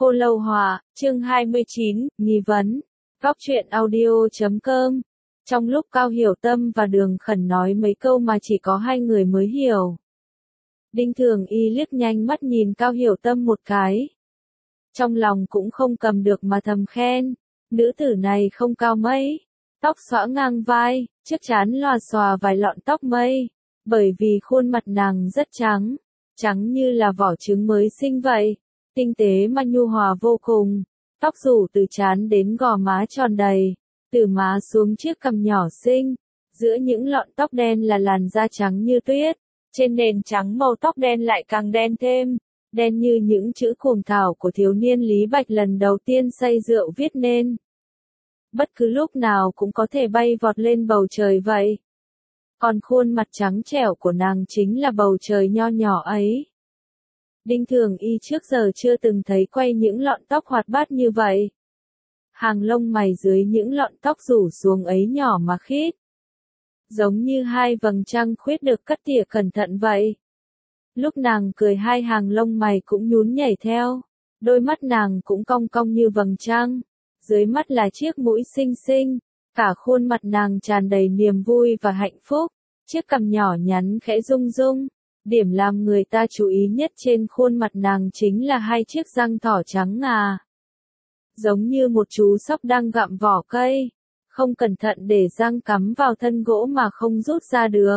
Khô Lâu Họa, chương 29, nghi vấn. Góc truyện audio.com. Trong lúc Cao Hiểu Tâm và Đường Khẩn nói mấy câu mà chỉ có hai người mới hiểu, Đinh Thường Y liếc nhanh mắt nhìn Cao Hiểu Tâm một cái. Trong lòng cũng không cầm được mà thầm khen, nữ tử này không cao mấy, tóc xõa ngang vai, chiếc trán lòa xòa vài lọn tóc mây, bởi vì khuôn mặt nàng rất trắng, trắng như là vỏ trứng mới sinh vậy, tinh tế mà nhu hòa vô cùng, tóc rủ từ trán đến gò má tròn đầy, từ má xuống chiếc cằm nhỏ xinh, giữa những lọn tóc đen là làn da trắng như tuyết, trên nền trắng màu tóc đen lại càng đen thêm, đen như những chữ cuồng thảo của thiếu niên Lý Bạch lần đầu tiên say rượu viết nên. Bất cứ lúc nào cũng có thể bay vọt lên bầu trời vậy. Còn khuôn mặt trắng trẻo của nàng chính là bầu trời nho nhỏ ấy. Đinh Thường Y trước giờ chưa từng thấy quay những lọn tóc hoạt bát như vậy. Hàng lông mày dưới những lọn tóc rủ xuống ấy nhỏ mà khít, giống như hai vầng trăng khuyết được cắt tỉa cẩn thận vậy. Lúc nàng cười hai hàng lông mày cũng nhún nhảy theo, đôi mắt nàng cũng cong cong như vầng trăng, dưới mắt là chiếc mũi xinh xinh, cả khuôn mặt nàng tràn đầy niềm vui và hạnh phúc, chiếc cằm nhỏ nhắn khẽ rung rung. Điểm làm người ta chú ý nhất trên khuôn mặt nàng chính là hai chiếc răng thỏ trắng ngà, giống như một chú sóc đang gặm vỏ cây, không cẩn thận để răng cắm vào thân gỗ mà không rút ra được.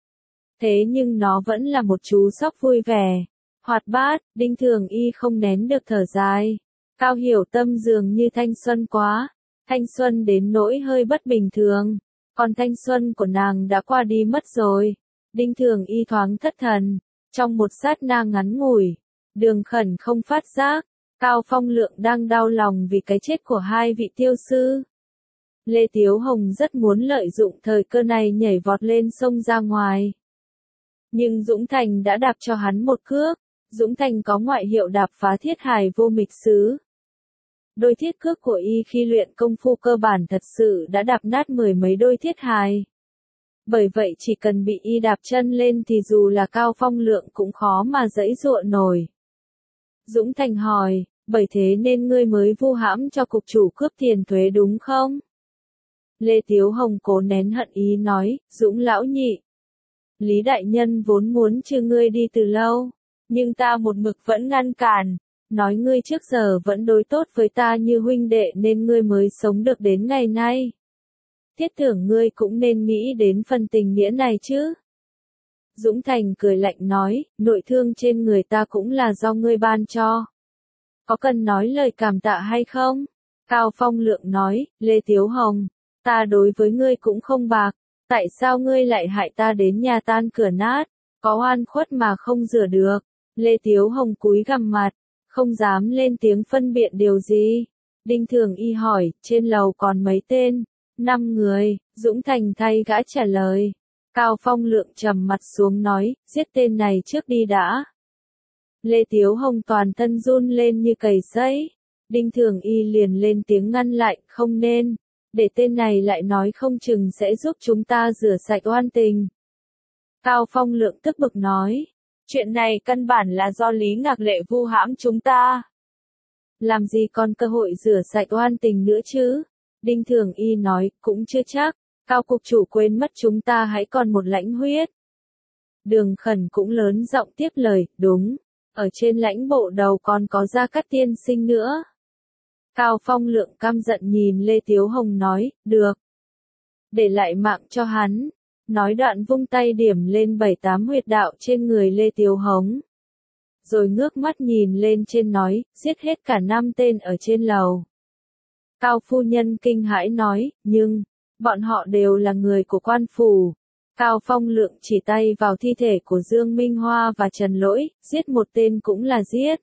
Thế nhưng nó vẫn là một chú sóc vui vẻ, hoạt bát. Đinh Thường Y không nén được thở dài. Cao Hiểu Tâm dường như thanh xuân quá, thanh xuân đến nỗi hơi bất bình thường, còn thanh xuân của nàng đã qua đi mất rồi. Đinh Thường Y thoáng thất thần, trong một sát na ngắn ngủi, Đường Khẩn không phát giác, Cao Phong Lượng đang đau lòng vì cái chết của hai vị tiêu sư. Lê Tiếu Hồng rất muốn lợi dụng thời cơ này nhảy vọt lên sông ra ngoài. Nhưng Dũng Thành đã đạp cho hắn một cước. Dũng Thành có ngoại hiệu đạp phá thiết hài vô mịch sứ. Đôi thiết cước của y khi luyện công phu cơ bản thật sự đã đạp nát mười mấy đôi thiết hài. Bởi vậy chỉ cần bị y đạp chân lên thì dù là Cao Phong Lượng cũng khó mà giãy giụa nổi. Dũng Thành hỏi, bởi thế nên ngươi mới vu hãm cho cục chủ cướp tiền thuế đúng không? Lê Tiếu Hồng cố nén hận ý nói, Dũng lão nhị, Lý đại nhân vốn muốn trừ ngươi đi từ lâu, nhưng ta một mực vẫn ngăn cản, nói ngươi trước giờ vẫn đối tốt với ta như huynh đệ nên ngươi mới sống được đến ngày nay. Thiết tưởng ngươi cũng nên nghĩ đến phần tình nghĩa này chứ. Dũng Thành cười lạnh nói, nội thương trên người ta cũng là do ngươi ban cho. Có cần nói lời cảm tạ hay không? Cao Phong Lượng nói, Lê Tiếu Hồng, ta đối với ngươi cũng không bạc, tại sao ngươi lại hại ta đến nhà tan cửa nát, có oan khuất mà không rửa được. Lê Tiếu Hồng cúi gằm mặt, không dám lên tiếng phân biện điều gì. Đinh Thường Y hỏi, trên lầu còn mấy tên? 5 người, Dũng Thành thay gã trả lời. Cao Phong Lượng trầm mặt xuống nói, giết tên này trước đi đã. Lê Tiếu Hồng toàn thân run lên như cầy sấy. Đinh Thường Y liền lên tiếng ngăn lại, không nên, để tên này lại nói không chừng sẽ giúp chúng ta rửa sạch oan tình. Cao Phong Lượng tức bực nói, chuyện này căn bản là do Lý Ngạc Lệ vu hãm chúng ta. Làm gì còn cơ hội rửa sạch oan tình nữa chứ? Đinh Thường Y nói, cũng chưa chắc, Cao cục chủ quên mất chúng ta hãy còn một lãnh huyết. Đường Khẩn cũng lớn giọng tiếp lời, đúng, ở trên lãnh bộ đầu còn có Gia Cát tiên sinh nữa. Cao Phong Lượng căm giận nhìn Lê Tiếu Hồng nói, được, để lại mạng cho hắn. Nói đoạn vung tay điểm lên 7-8 huyệt đạo trên người Lê Tiếu Hồng. Rồi ngước mắt nhìn lên trên nói, giết hết cả 5 tên ở trên lầu. Cao phu nhân kinh hãi nói, nhưng, bọn họ đều là người của quan phủ. Cao Phong Lượng chỉ tay vào thi thể của Dương Minh Hoa và Trần Lỗi, giết một tên cũng là giết.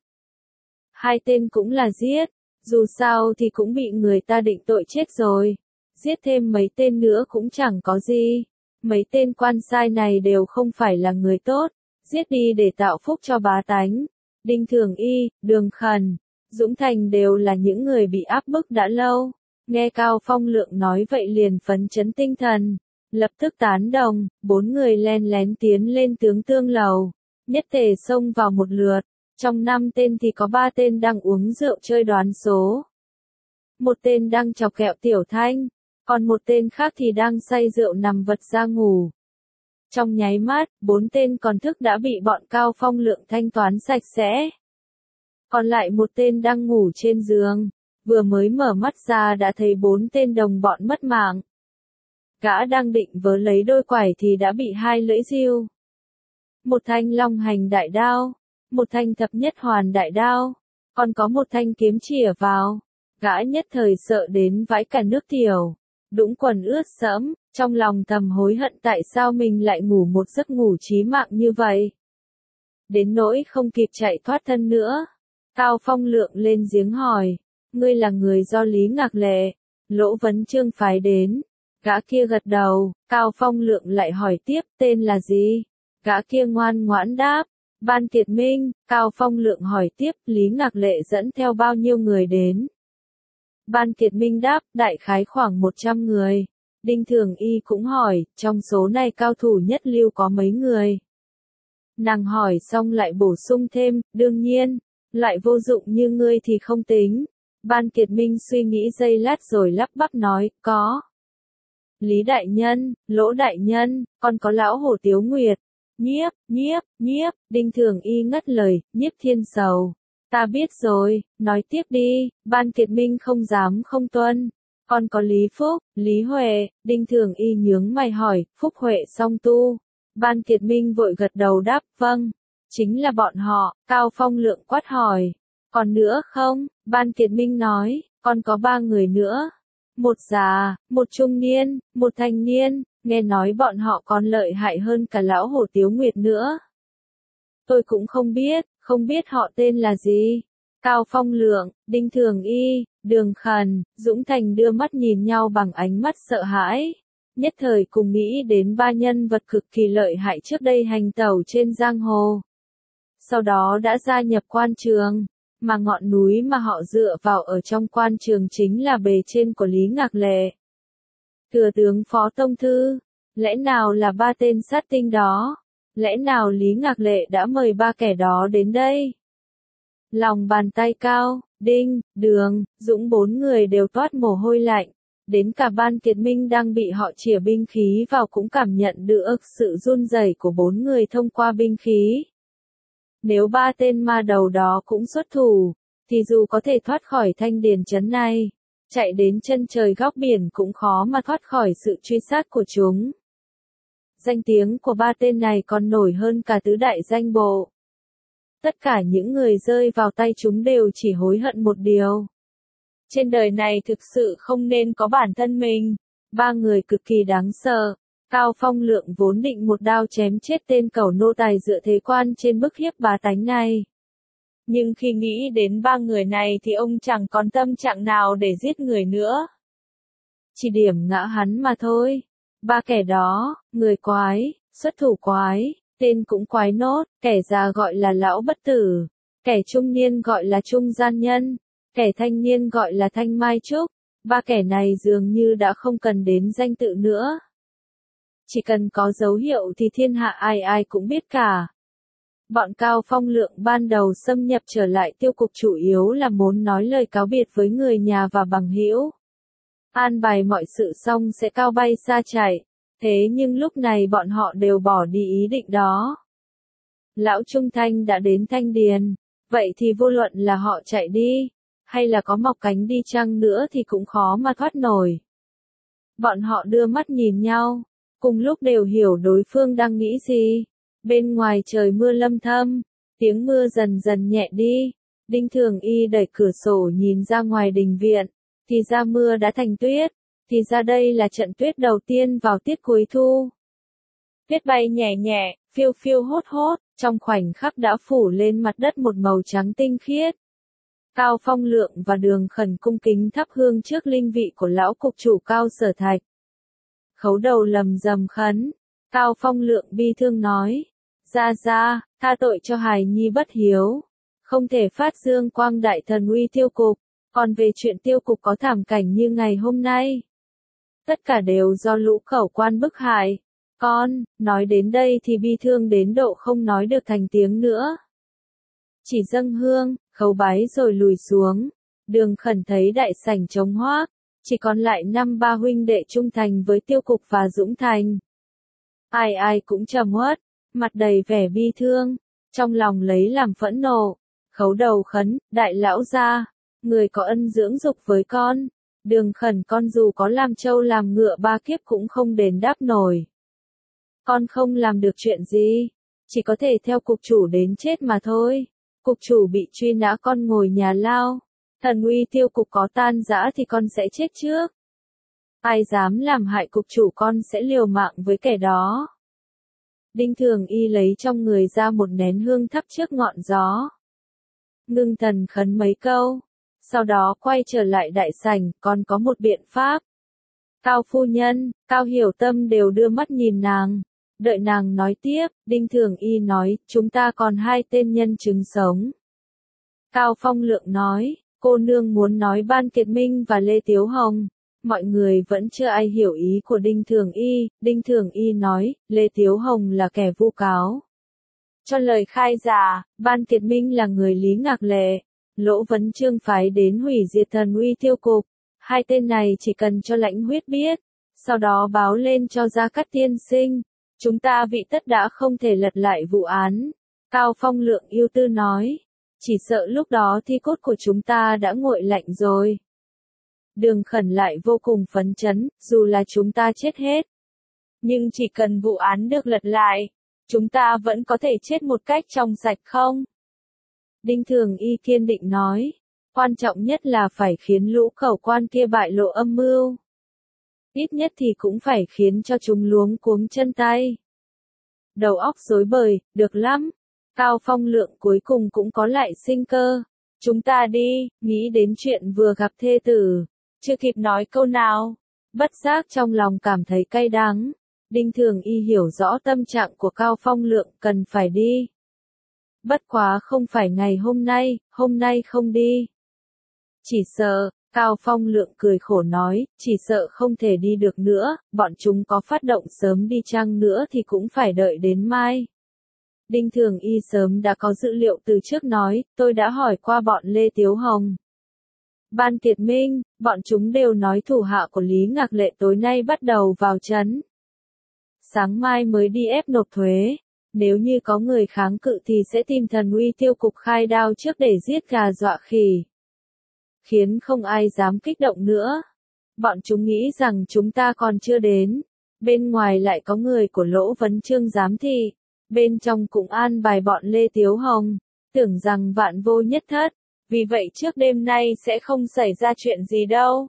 2 tên cũng là giết, dù sao thì cũng bị người ta định tội chết rồi. Giết thêm mấy tên nữa cũng chẳng có gì. Mấy tên quan sai này đều không phải là người tốt, giết đi để tạo phúc cho bá tánh. Đinh Thường Y, Đường Khẩn, Dũng Thành đều là những người bị áp bức đã lâu. Nghe Cao Phong Lượng nói vậy liền phấn chấn tinh thần, lập tức tán đồng. 4 người len lén tiến lên tướng tương lầu, nhất tề xông vào một lượt, Trong 5 tên thì có 3 tên đang uống rượu chơi đoán số. Một tên đang chọc kẹo Tiểu Thanh, còn một tên khác thì đang say rượu nằm vật ra ngủ. Trong nháy mắt, 4 tên còn thức đã bị bọn Cao Phong Lượng thanh toán sạch sẽ. Còn lại một tên đang ngủ trên giường, vừa mới mở mắt ra đã thấy 4 tên đồng bọn mất mạng. Gã đang định vớ lấy đôi quải thì đã bị 2 lưỡi diêu. Một thanh long hành đại đao, một thanh thập nhất hoàn đại đao, còn có một thanh kiếm chĩa vào. Gã nhất thời sợ đến vãi cả nước tiểu, đũng quần ướt sẫm, trong lòng thầm hối hận tại sao mình lại ngủ một giấc ngủ chí mạng như vậy. Đến nỗi không kịp chạy thoát thân nữa. Cao Phong Lượng lên giếng hỏi, ngươi là người do Lý Ngạc Lệ, Lỗ Vấn Trương phái đến. Gã kia gật đầu, Cao Phong Lượng lại hỏi tiếp tên là gì? Gã kia ngoan ngoãn đáp, Ban Kiệt Minh. Cao Phong Lượng hỏi tiếp, Lý Ngạc Lệ dẫn theo bao nhiêu người đến? Ban Kiệt Minh đáp, đại khái khoảng 100 người. Đinh Thường Y cũng hỏi, trong số này cao thủ nhất lưu có mấy người? Nàng hỏi xong lại bổ sung thêm, đương nhiên, lại vô dụng như ngươi thì không tính. Ban Kiệt Minh suy nghĩ giây lát rồi lắp bắp nói, có. Lý Đại Nhân, Lỗ Đại Nhân, còn có lão Hổ Tiếu Nguyệt. Nhiếp, Đinh Thường Y ngắt lời, Nhiếp Thiên Sầu. Ta biết rồi, nói tiếp đi. Ban Kiệt Minh không dám không tuân. Còn có Lý Phúc, Lý Huệ. Đinh Thường Y nhướng mày hỏi, Phúc Huệ song tu. Ban Kiệt Minh vội gật đầu đáp, vâng. Chính là bọn họ. Cao Phong Lượng quát hỏi, còn nữa không? Ban Kiệt Minh nói, còn có 3 người nữa. Một già, một trung niên, một thanh niên, nghe nói bọn họ còn lợi hại hơn cả lão Hổ Tiếu Nguyệt nữa. Tôi cũng không biết họ tên là gì. Cao Phong Lượng, Đinh Thường Y, Đường Khẩn, Dũng Thành đưa mắt nhìn nhau bằng ánh mắt sợ hãi. Nhất thời cùng nghĩ đến 3 nhân vật cực kỳ lợi hại trước đây hành tẩu trên giang hồ. Sau đó đã gia nhập quan trường, mà ngọn núi mà họ dựa vào ở trong quan trường chính là bề trên của Lý Ngạc Lệ. Thừa tướng Phó Tông Thư, lẽ nào là 3 tên sát tinh đó? Lẽ nào Lý Ngạc Lệ đã mời 3 kẻ đó đến đây? Lòng bàn tay Cao, Đinh, Đường, Dũng 4 người đều toát mồ hôi lạnh. Đến cả Ban Kiệt Minh đang bị họ chĩa binh khí vào cũng cảm nhận được sự run rẩy của 4 người thông qua binh khí. Nếu 3 tên ma đầu đó cũng xuất thủ, thì dù có thể thoát khỏi Thanh Điền trấn này, chạy đến chân trời góc biển cũng khó mà thoát khỏi sự truy sát của chúng. Danh tiếng của 3 tên này còn nổi hơn cả tứ đại danh bộ. Tất cả những người rơi vào tay chúng đều chỉ hối hận một điều. Trên đời này thực sự không nên có bản thân mình. 3 người cực kỳ đáng sợ. Cao Phong Lượng vốn định một đao chém chết tên cẩu nô tài dựa thế quan trên bức hiếp bá tánh này. Nhưng khi nghĩ đến 3 người này thì ông chẳng còn tâm trạng nào để giết người nữa. Chỉ điểm ngã hắn mà thôi. 3 kẻ đó, người quái, xuất thủ quái, tên cũng quái nốt, kẻ già gọi là lão bất tử, kẻ trung niên gọi là trung gian nhân, kẻ thanh niên gọi là thanh mai trúc. 3 kẻ này dường như đã không cần đến danh tự nữa. Chỉ cần có dấu hiệu thì thiên hạ ai ai cũng biết cả. Bọn Cao Phong Lượng ban đầu xâm nhập trở lại tiêu cục chủ yếu là muốn nói lời cáo biệt với người nhà và bằng hữu. An bài mọi sự xong sẽ cao bay xa chạy. Thế nhưng lúc này bọn họ đều bỏ đi ý định đó. Lão Trung Thanh đã đến Thanh Điền. Vậy thì vô luận là họ chạy đi, hay là có mọc cánh đi chăng nữa thì cũng khó mà thoát nổi. Bọn họ đưa mắt nhìn nhau, cùng lúc đều hiểu đối phương đang nghĩ gì. Bên ngoài trời mưa lâm thâm, tiếng mưa dần dần nhẹ đi. Đinh Thường Y đẩy cửa sổ nhìn ra ngoài đình viện, thì ra mưa đã thành tuyết, thì ra đây là trận tuyết đầu tiên vào tiết cuối thu. Tuyết bay nhẹ nhẹ, phiêu phiêu hốt hốt, trong khoảnh khắc đã phủ lên mặt đất một màu trắng tinh khiết. Cao Phong Lượng và Đường Khẩn cung kính thắp hương trước linh vị của lão cục chủ Cao Sở Thạch. Khấu đầu lầm rầm khấn. Cao Phong Lượng bi thương nói, ra, tha tội cho hài nhi bất hiếu, không thể phát dương quang đại thần uy tiêu cục, còn về chuyện tiêu cục có thảm cảnh như ngày hôm nay. Tất cả đều do lũ cẩu quan bức hại. Con, nói đến đây thì bi thương đến độ không nói được thành tiếng nữa. chỉ dâng hương, khấu bái rồi lùi xuống. Đường Khẩn thấy đại sảnh trống hoác, chỉ còn lại 5-3 huynh đệ trung thành với Tiêu Cục và Dũng Thành. Ai ai cũng trầm uất, mặt đầy vẻ bi thương, trong lòng lấy làm phẫn nộ, khấu đầu khấn, đại lão gia, người có ân dưỡng dục với con, Đường Khẩn con dù có làm trâu làm ngựa 3 kiếp cũng không đền đáp nổi. Con không làm được chuyện gì, chỉ có thể theo cục chủ đến chết mà thôi. Cục chủ bị truy nã con ngồi nhà lao, thần uy Tiêu Cục có tan rã thì con sẽ chết trước. Ai dám làm hại cục chủ con sẽ liều mạng với kẻ đó. Đinh Thường Y lấy trong người ra một nén hương thắp trước ngọn gió. Ngưng thần khấn mấy câu, sau đó quay trở lại đại sảnh, còn có một biện pháp. Cao phu nhân, Cao Hiểu Tâm đều đưa mắt nhìn nàng. Đợi nàng nói tiếp, Đinh Thường Y nói, chúng ta còn 2 tên nhân chứng sống. Cao Phong Lượng nói, cô nương muốn nói Ban Kiệt Minh và Lê Tiếu Hồng. Mọi người vẫn chưa ai hiểu ý của Đinh Thường Y. Đinh Thường Y nói, Lê Tiếu Hồng là kẻ vu cáo. Cho lời khai giả, Ban Kiệt Minh là người Lý Ngạc Lệ. Lỗ Vấn Trương phái đến hủy diệt thần uy Tiêu Cục. 2 tên này chỉ cần cho Lãnh Huyết biết, sau đó báo lên cho Gia Cát tiên sinh. Chúng ta vị tất đã không thể lật lại vụ án. Cao Phong Lượng ưu tư nói, chỉ sợ lúc đó thi cốt của chúng ta đã nguội lạnh rồi. Đường Khẩn lại vô cùng phấn chấn, dù là chúng ta chết hết. Nhưng chỉ cần vụ án được lật lại, chúng ta vẫn có thể chết một cách trong sạch không? Đinh Thường Y kiên định nói, quan trọng nhất là phải khiến lũ khẩu quan kia bại lộ âm mưu. Ít nhất thì cũng phải khiến cho chúng luống cuống chân tay. Đầu óc rối bời, được lắm. Cao Phong Lượng cuối cùng cũng có lại sinh cơ. Chúng ta đi, nghĩ đến chuyện vừa gặp thê tử. Chưa kịp nói câu nào, bất giác trong lòng cảm thấy cay đắng. Đinh Thường Y hiểu rõ tâm trạng của Cao Phong Lượng, cần phải đi. Bất quá không phải ngày hôm nay không đi. Chỉ sợ, Cao Phong Lượng cười khổ nói, chỉ sợ không thể đi được nữa, bọn chúng có phát động sớm đi chăng nữa thì cũng phải đợi đến mai. Đinh Thường Y sớm đã có dữ liệu từ trước nói, tôi đã hỏi qua bọn Lê Tiếu Hồng. Ban Kiệt Minh, bọn chúng đều nói thủ hạ của Lý Ngạc Lệ tối nay bắt đầu vào trấn. Sáng mai mới đi ép nộp thuế. Nếu như có người kháng cự thì sẽ tìm thần uy Tiêu Cục khai đao trước để giết gà dọa khỉ. Khiến không ai dám kích động nữa. Bọn chúng nghĩ rằng chúng ta còn chưa đến. Bên ngoài lại có người của Lỗ Vấn Trương giám thị. Bên trong cũng an bài bọn Lê Tiếu Hồng. Tưởng rằng vạn vô nhất thất. Vì vậy trước đêm nay sẽ không xảy ra chuyện gì đâu.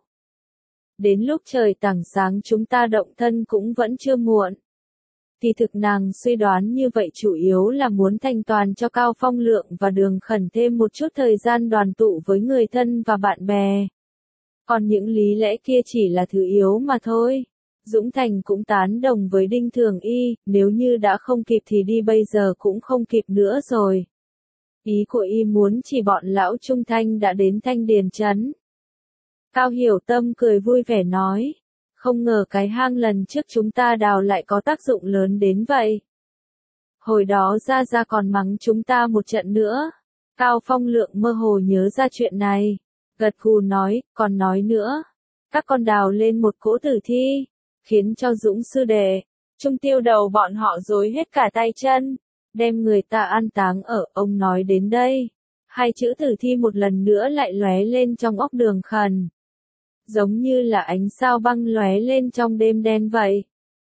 Đến lúc trời tảng sáng chúng ta động thân cũng vẫn chưa muộn. Thì thực nàng suy đoán như vậy chủ yếu là muốn thanh toàn cho Cao Phong Lượng và Đường Khẩn thêm một chút thời gian đoàn tụ với người thân và bạn bè. Còn những lý lẽ kia chỉ là thứ yếu mà thôi. Dũng Thành cũng tán đồng với Đinh Thường Y, nếu như đã không kịp thì đi bây giờ cũng không kịp nữa rồi. Ý của y muốn chỉ bọn lão trung thanh đã đến Thanh Điền trấn. Cao Hiểu Tâm cười vui vẻ nói. Không ngờ cái hang lần trước chúng ta đào lại có tác dụng lớn đến vậy. Hồi đó Gia còn mắng chúng ta một trận nữa. Cao Phong Lượng mơ hồ nhớ ra chuyện này. Gật gù nói, còn nói nữa. Các con đào lên một cỗ tử thi. Khiến cho Dũng sư đệ, Trung Tiêu đầu bọn họ rối hết cả tay chân. Đem người ta an táng ở, ông nói đến đây. 2 chữ tử thi một lần nữa lại lóe lên trong óc Đường Khẩn. Giống như là ánh sao băng lóe lên trong đêm đen vậy.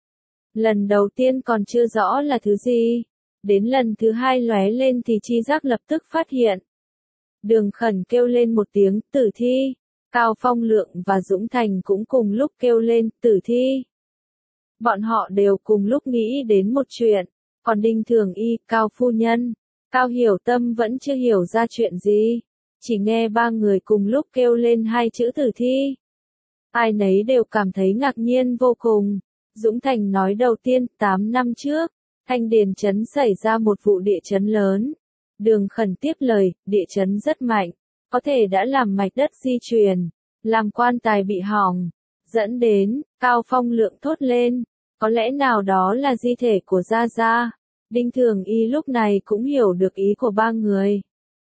Lần đầu tiên còn chưa rõ là thứ gì. Đến lần thứ 2 lóe lên thì tri giác lập tức phát hiện. Đường Khẩn kêu lên một tiếng, tử thi. Cao Phong Lượng và Dũng Thành cũng cùng lúc kêu lên, tử thi. Bọn họ đều cùng lúc nghĩ đến một chuyện. Còn Đinh Thường Y, Cao Phu Nhân, Cao Hiểu Tâm vẫn chưa hiểu ra chuyện gì. Chỉ nghe 3 người cùng lúc kêu lên 2 chữ tử thi. Ai nấy đều cảm thấy ngạc nhiên vô cùng. Dũng Thành nói đầu tiên, 8 năm trước, Thanh Điền trấn xảy ra một vụ địa chấn lớn. Đường Khẩn tiếp lời, địa chấn rất mạnh, có thể đã làm mạch đất di chuyển, làm quan tài bị hỏng, dẫn đến, Cao Phong Lượng thốt lên, có lẽ nào đó là di thể của Gia. Đinh Thường Y lúc này cũng hiểu được ý của 3 người.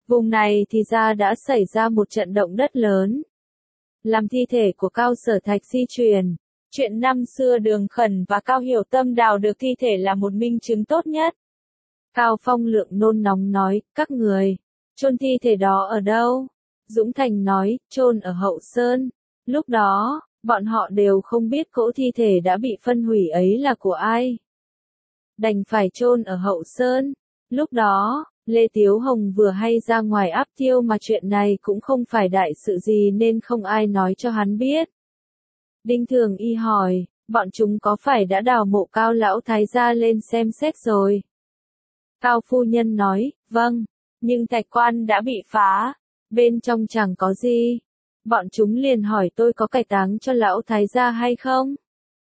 Vùng này thì ra đã xảy ra một trận động đất lớn, làm thi thể của Cao Sở Thạch di chuyển. Chuyện năm xưa Đường Khẩn và Cao Hiểu Tâm đào được thi thể là một minh chứng tốt nhất. Cao Phong Lượng nôn nóng nói, các người, chôn thi thể đó ở đâu? Dũng Thành nói, chôn ở Hậu Sơn. Lúc đó, bọn họ đều không biết cỗ thi thể đã bị phân hủy ấy là của ai. Đành phải chôn ở Hậu Sơn. Lúc đó, Lê Tiếu Hồng vừa hay ra ngoài áp tiêu mà chuyện này cũng không phải đại sự gì nên không ai nói cho hắn biết. Đinh Thường Y hỏi, bọn chúng có phải đã đào mộ Cao lão thái gia lên xem xét rồi? Cao phu nhân nói, vâng, nhưng thạch quan đã bị phá, bên trong chẳng có gì. Bọn chúng liền hỏi tôi có cải táng cho lão thái gia hay không?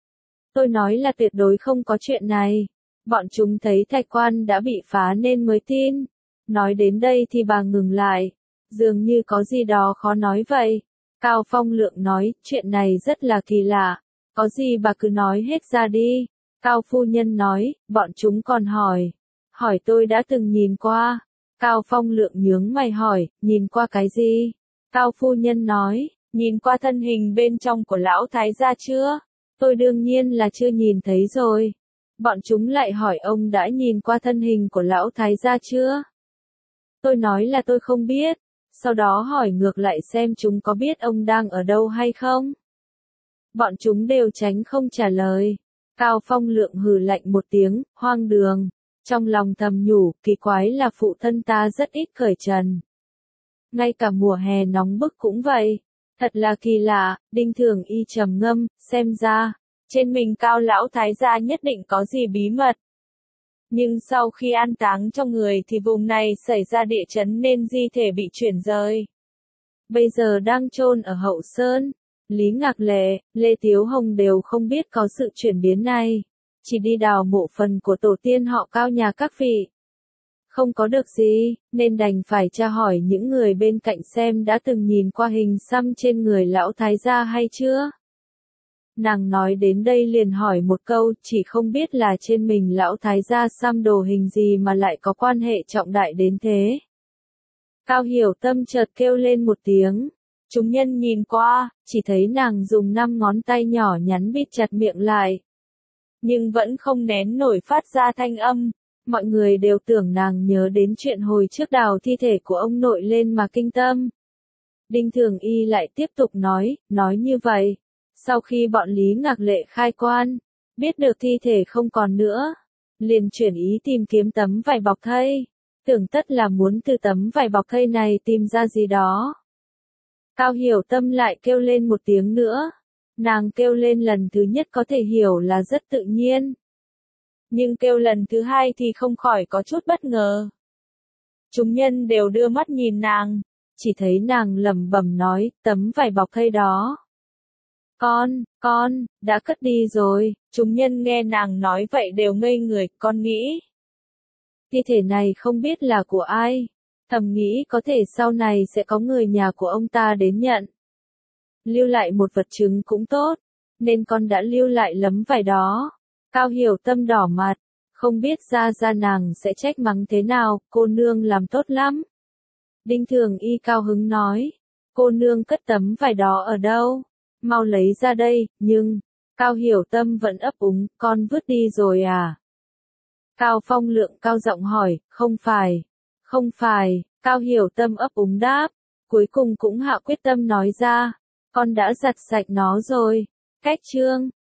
Tôi nói là tuyệt đối không có chuyện này. Bọn chúng thấy thạch quan đã bị phá nên mới tin. Nói đến đây thì bà ngừng lại, dường như có gì đó khó nói vậy. Cao Phong Lượng nói, chuyện này rất là kỳ lạ, có gì bà cứ nói hết ra đi. Cao phu nhân nói, bọn chúng còn hỏi tôi đã từng nhìn qua. Cao Phong Lượng nhướng mày hỏi, nhìn qua cái gì? Cao phu nhân nói, nhìn qua thân hình bên trong của lão thái gia chưa? Tôi đương nhiên là chưa nhìn thấy rồi. Bọn chúng lại hỏi ông đã nhìn qua thân hình của lão thái gia chưa? Tôi nói là tôi không biết. Sau đó hỏi ngược lại xem chúng có biết ông đang ở đâu hay không? Bọn chúng đều tránh không trả lời. Cao Phong Lượng hừ lạnh một tiếng, hoang đường. Trong lòng thầm nhủ, kỳ quái là phụ thân ta rất ít cởi trần. Ngay cả mùa hè nóng bức cũng vậy. Thật là kỳ lạ, Đinh Thường Y trầm ngâm, xem ra, trên mình Cao lão thái gia nhất định có gì bí mật. Nhưng sau khi an táng cho người thì vùng này xảy ra địa chấn nên di thể bị chuyển rời. Bây giờ đang chôn ở Hậu Sơn. Lý Ngạc Lệ, Lê Tiếu Hồng đều không biết có sự chuyển biến này. Chỉ đi đào mộ phần của tổ tiên họ Cao nhà các vị. Không có được gì, nên đành phải tra hỏi những người bên cạnh xem đã từng nhìn qua hình xăm trên người lão thái gia hay chưa. Nàng nói đến đây liền hỏi một câu, chỉ không biết là trên mình lão thái gia xăm đồ hình gì mà lại có quan hệ trọng đại đến thế. Cao Hiểu Tâm chợt kêu lên một tiếng. Chúng nhân nhìn qua, chỉ thấy nàng dùng 5 ngón tay nhỏ nhắn bịt chặt miệng lại. Nhưng vẫn không nén nổi phát ra thanh âm. Mọi người đều tưởng nàng nhớ đến chuyện hồi trước đào thi thể của ông nội lên mà kinh tâm. Đinh Thường Y lại tiếp tục nói như vậy. Sau khi bọn Lý Ngạc Lệ khai quan, biết được thi thể không còn nữa, liền chuyển ý tìm kiếm tấm vải bọc thây, tưởng tất là muốn từ tấm vải bọc thây này tìm ra gì đó. Cao Hiểu Tâm lại kêu lên một tiếng nữa, nàng kêu lên lần thứ nhất có thể hiểu là rất tự nhiên. Nhưng kêu lần thứ hai thì không khỏi có chút bất ngờ. Chúng nhân đều đưa mắt nhìn nàng, chỉ thấy nàng lẩm bẩm nói, tấm vải bọc thây đó. Con, đã cất đi rồi. Chúng nhân nghe nàng nói vậy đều ngây người, con nghĩ. Thi thể này không biết là của ai. Thầm nghĩ có thể sau này sẽ có người nhà của ông ta đến nhận. Lưu lại một vật chứng cũng tốt, nên con đã lưu lại lấm vải đó. Cao Hiểu Tâm đỏ mặt, không biết ra nàng sẽ trách mắng thế nào, cô nương làm tốt lắm. Đinh Thường Y cao hứng nói, cô nương cất tấm vải đó ở đâu? Mau lấy ra đây, nhưng, Cao Hiểu Tâm vẫn ấp úng, con vứt đi rồi à? Cao Phong Lượng cao giọng hỏi, không phải, Cao Hiểu Tâm ấp úng đáp, cuối cùng cũng hạ quyết tâm nói ra, con đã giặt sạch nó rồi. Cách chương